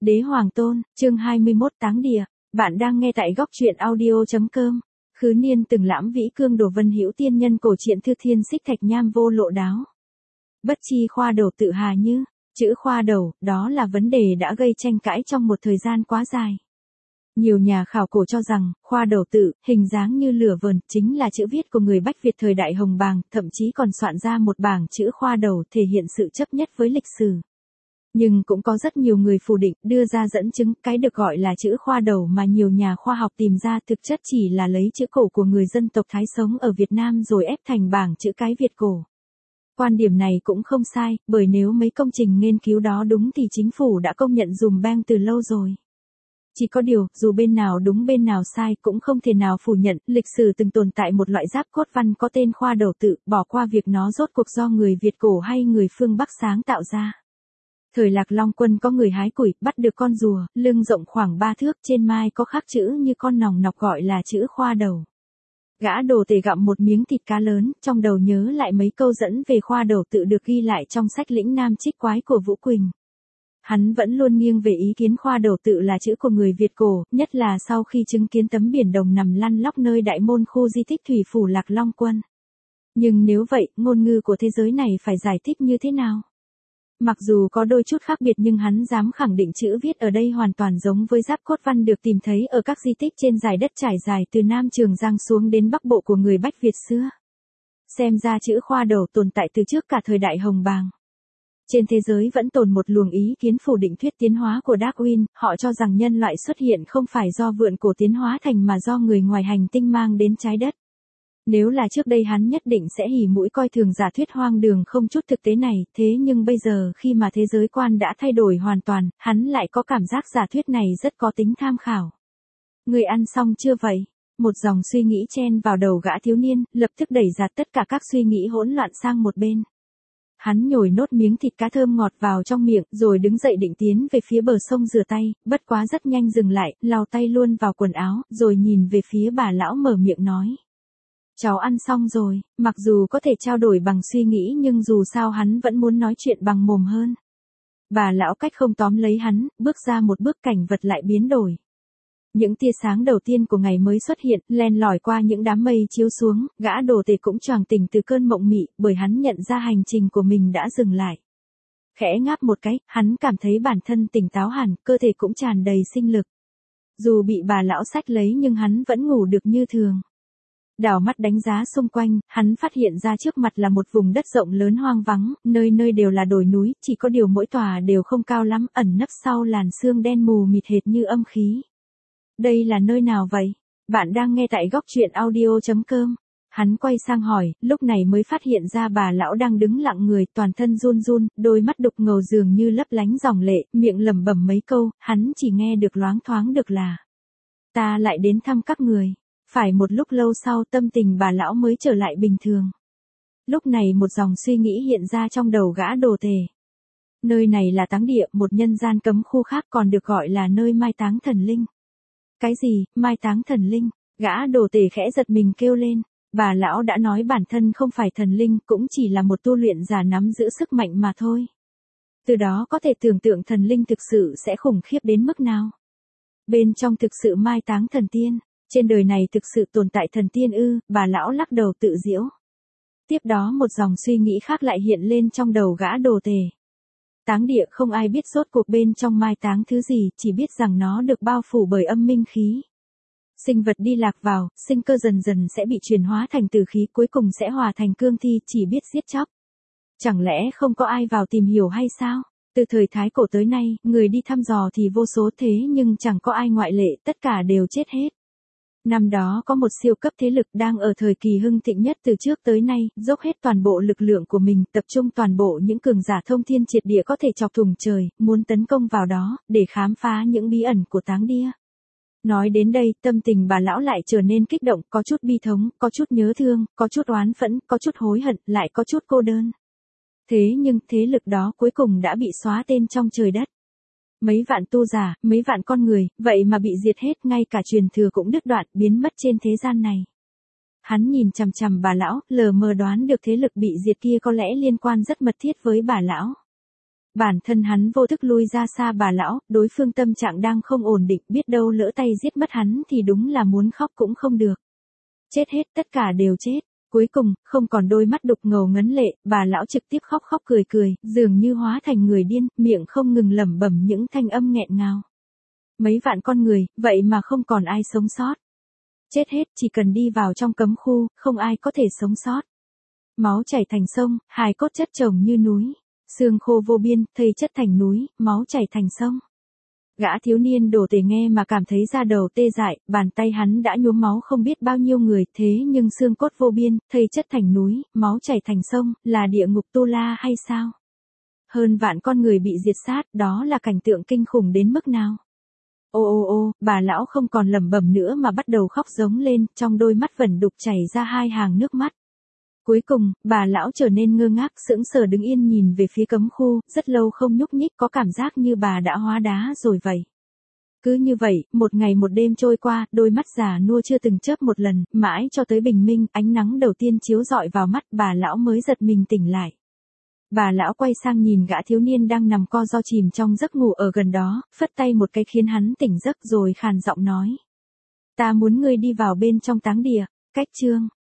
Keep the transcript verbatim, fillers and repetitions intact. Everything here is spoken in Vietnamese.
Đế Hoàng Tôn, chương hai mươi mốt Táng Địa. Bạn đang nghe tại góc truyện audio chấm com. Khứ niên từng lãm vĩ cương đồ vân hữu tiên nhân cổ truyện thư thiên xích thạch nham vô lộ đáo. Bất chi khoa đầu tự hà như, chữ khoa đầu, đó là vấn đề đã gây tranh cãi trong một thời gian quá dài. Nhiều nhà khảo cổ cho rằng, khoa đầu tự, hình dáng như lửa vờn, chính là chữ viết của người Bách Việt thời đại Hồng Bàng, thậm chí còn soạn ra một bảng chữ khoa đầu thể hiện sự chấp nhất với lịch sử. Nhưng cũng có rất nhiều người phủ định, đưa ra dẫn chứng, cái được gọi là chữ khoa đầu mà nhiều nhà khoa học tìm ra thực chất chỉ là lấy chữ cổ của người dân tộc Thái sống ở Việt Nam rồi ép thành bảng chữ cái Việt cổ. Quan điểm này cũng không sai, bởi nếu mấy công trình nghiên cứu đó đúng thì chính phủ đã công nhận dùm beng từ lâu rồi. Chỉ có điều, dù bên nào đúng bên nào sai cũng không thể nào phủ nhận, lịch sử từng tồn tại một loại giáp cốt văn có tên khoa đầu tự, bỏ qua việc nó rốt cuộc do người Việt cổ hay người phương Bắc sáng tạo ra. Thời Lạc Long Quân có người hái củi, bắt được con rùa, lưng rộng khoảng ba thước, trên mai có khắc chữ như con nòng nọc gọi là chữ khoa đầu. Gã đồ tể gặm một miếng thịt cá lớn, trong đầu nhớ lại mấy câu dẫn về khoa đầu tự được ghi lại trong sách Lĩnh Nam Trích Quái của Vũ Quỳnh. Hắn vẫn luôn nghiêng về ý kiến khoa đầu tự là chữ của người Việt cổ, nhất là sau khi chứng kiến tấm biển đồng nằm lăn lóc nơi đại môn khu di tích thủy phủ Lạc Long Quân. Nhưng nếu vậy, ngôn ngữ của thế giới này phải giải thích như thế nào? Mặc dù có đôi chút khác biệt nhưng hắn dám khẳng định chữ viết ở đây hoàn toàn giống với giáp cốt văn được tìm thấy ở các di tích trên dải đất trải dài từ Nam Trường Giang xuống đến Bắc Bộ của người Bách Việt xưa. Xem ra chữ khoa đầu tồn tại từ trước cả thời đại Hồng Bàng. Trên thế giới vẫn tồn một luồng ý kiến phủ định thuyết tiến hóa của Darwin, họ cho rằng nhân loại xuất hiện không phải do vượn cổ tiến hóa thành mà do người ngoài hành tinh mang đến trái đất. Nếu là trước đây hắn nhất định sẽ hỉ mũi coi thường giả thuyết hoang đường không chút thực tế này, thế nhưng bây giờ khi mà thế giới quan đã thay đổi hoàn toàn, hắn lại có cảm giác giả thuyết này rất có tính tham khảo. Người ăn xong chưa vậy? Một dòng suy nghĩ chen vào đầu gã thiếu niên, lập tức đẩy giạt tất cả các suy nghĩ hỗn loạn sang một bên. Hắn nhồi nốt miếng thịt cá thơm ngọt vào trong miệng, rồi đứng dậy định tiến về phía bờ sông rửa tay, bất quá rất nhanh dừng lại, lau tay luôn vào quần áo, rồi nhìn về phía bà lão mở miệng nói. Cháu ăn xong rồi, mặc dù có thể trao đổi bằng suy nghĩ nhưng dù sao hắn vẫn muốn nói chuyện bằng mồm hơn. Bà lão cách không tóm lấy hắn, bước ra một bước cảnh vật lại biến đổi. Những tia sáng đầu tiên của ngày mới xuất hiện, len lỏi qua những đám mây chiếu xuống, gã đồ tể cũng choàng tỉnh từ cơn mộng mị, bởi hắn nhận ra hành trình của mình đã dừng lại. Khẽ ngáp một cái, hắn cảm thấy bản thân tỉnh táo hẳn, cơ thể cũng tràn đầy sinh lực. Dù bị bà lão xách lấy nhưng hắn vẫn ngủ được như thường. Đảo mắt đánh giá xung quanh, hắn phát hiện ra trước mặt là một vùng đất rộng lớn hoang vắng, nơi nơi đều là đồi núi, chỉ có điều mỗi tòa đều không cao lắm, ẩn nấp sau làn sương đen mù mịt hệt như âm khí. Đây là nơi nào vậy? Bạn đang nghe tại góc truyện audio chấm com. Hắn quay sang hỏi, lúc này mới phát hiện ra bà lão đang đứng lặng người, toàn thân run run, đôi mắt đục ngầu dường như lấp lánh dòng lệ, miệng lẩm bẩm mấy câu, hắn chỉ nghe được loáng thoáng được là: ta lại đến thăm các người. Phải một lúc lâu sau tâm tình bà lão mới trở lại bình thường. Lúc này một dòng suy nghĩ hiện ra trong đầu gã đồ tể. Nơi này là táng địa, một nhân gian cấm khu khác còn được gọi là nơi mai táng thần linh. Cái gì, mai táng thần linh? Gã đồ tể khẽ giật mình kêu lên. Bà lão đã nói bản thân không phải thần linh, cũng chỉ là một tu luyện giả nắm giữ sức mạnh mà thôi. Từ đó có thể tưởng tượng thần linh thực sự sẽ khủng khiếp đến mức nào. Bên trong thực sự mai táng thần tiên. Trên đời này thực sự tồn tại thần tiên ư? Bà lão lắc đầu tự giễu. Tiếp đó một dòng suy nghĩ khác lại hiện lên trong đầu gã đồ tể. Táng địa không ai biết rốt cuộc bên trong mai táng thứ gì, chỉ biết rằng nó được bao phủ bởi âm minh khí. Sinh vật đi lạc vào, sinh cơ dần dần sẽ bị chuyển hóa thành tử khí, cuối cùng sẽ hòa thành cương thi, chỉ biết giết chóc. Chẳng lẽ không có ai vào tìm hiểu hay sao? Từ thời Thái Cổ tới nay, người đi thăm dò thì vô số thế nhưng chẳng có ai ngoại lệ, tất cả đều chết hết. Năm đó có một siêu cấp thế lực đang ở thời kỳ hưng thịnh nhất từ trước tới nay, dốc hết toàn bộ lực lượng của mình, tập trung toàn bộ những cường giả thông thiên triệt địa có thể chọc thủng trời, muốn tấn công vào đó, để khám phá những bí ẩn của táng địa. Nói đến đây, tâm tình bà lão lại trở nên kích động, có chút bi thống, có chút nhớ thương, có chút oán phẫn, có chút hối hận, lại có chút cô đơn. Thế nhưng, thế lực đó cuối cùng đã bị xóa tên trong trời đất. Mấy vạn tu giả, mấy vạn con người, vậy mà bị diệt hết, ngay cả truyền thừa cũng đứt đoạn, biến mất trên thế gian này. Hắn nhìn chằm chằm bà lão, lờ mờ đoán được thế lực bị diệt kia có lẽ liên quan rất mật thiết với bà lão. Bản thân hắn vô thức lui ra xa bà lão, đối phương tâm trạng đang không ổn định, biết đâu lỡ tay giết mất hắn thì đúng là muốn khóc cũng không được. Chết hết, tất cả đều chết. Cuối cùng, không còn đôi mắt đục ngầu ngấn lệ, bà lão trực tiếp khóc khóc cười cười, dường như hóa thành người điên, miệng không ngừng lẩm bẩm những thanh âm nghẹn ngào. Mấy vạn con người, vậy mà không còn ai sống sót. Chết hết, chỉ cần đi vào trong cấm khu, không ai có thể sống sót. Máu chảy thành sông, hài cốt chất chồng như núi. Xương khô vô biên, thây chất thành núi, máu chảy thành sông. Gã thiếu niên đổ tề nghe mà cảm thấy da đầu tê dại, bàn tay hắn đã nhuốm máu không biết bao nhiêu người, thế nhưng xương cốt vô biên, thây chất thành núi, máu chảy thành sông, là địa ngục Tu La hay sao? Hơn vạn con người bị diệt sát, đó là cảnh tượng kinh khủng đến mức nào? Ô ô ô, bà lão không còn lẩm bẩm nữa mà bắt đầu khóc giống lên, trong đôi mắt vẩn đục chảy ra hai hàng nước mắt. Cuối cùng, bà lão trở nên ngơ ngác, sững sờ đứng yên nhìn về phía cấm khu, rất lâu không nhúc nhích, có cảm giác như bà đã hóa đá rồi vậy. Cứ như vậy, một ngày một đêm trôi qua, đôi mắt già nua chưa từng chớp một lần, mãi cho tới bình minh, ánh nắng đầu tiên chiếu rọi vào mắt, bà lão mới giật mình tỉnh lại. Bà lão quay sang nhìn gã thiếu niên đang nằm co ro chìm trong giấc ngủ ở gần đó, phất tay một cái khiến hắn tỉnh giấc rồi khàn giọng nói. Ta muốn ngươi đi vào bên trong táng địa. Cách chương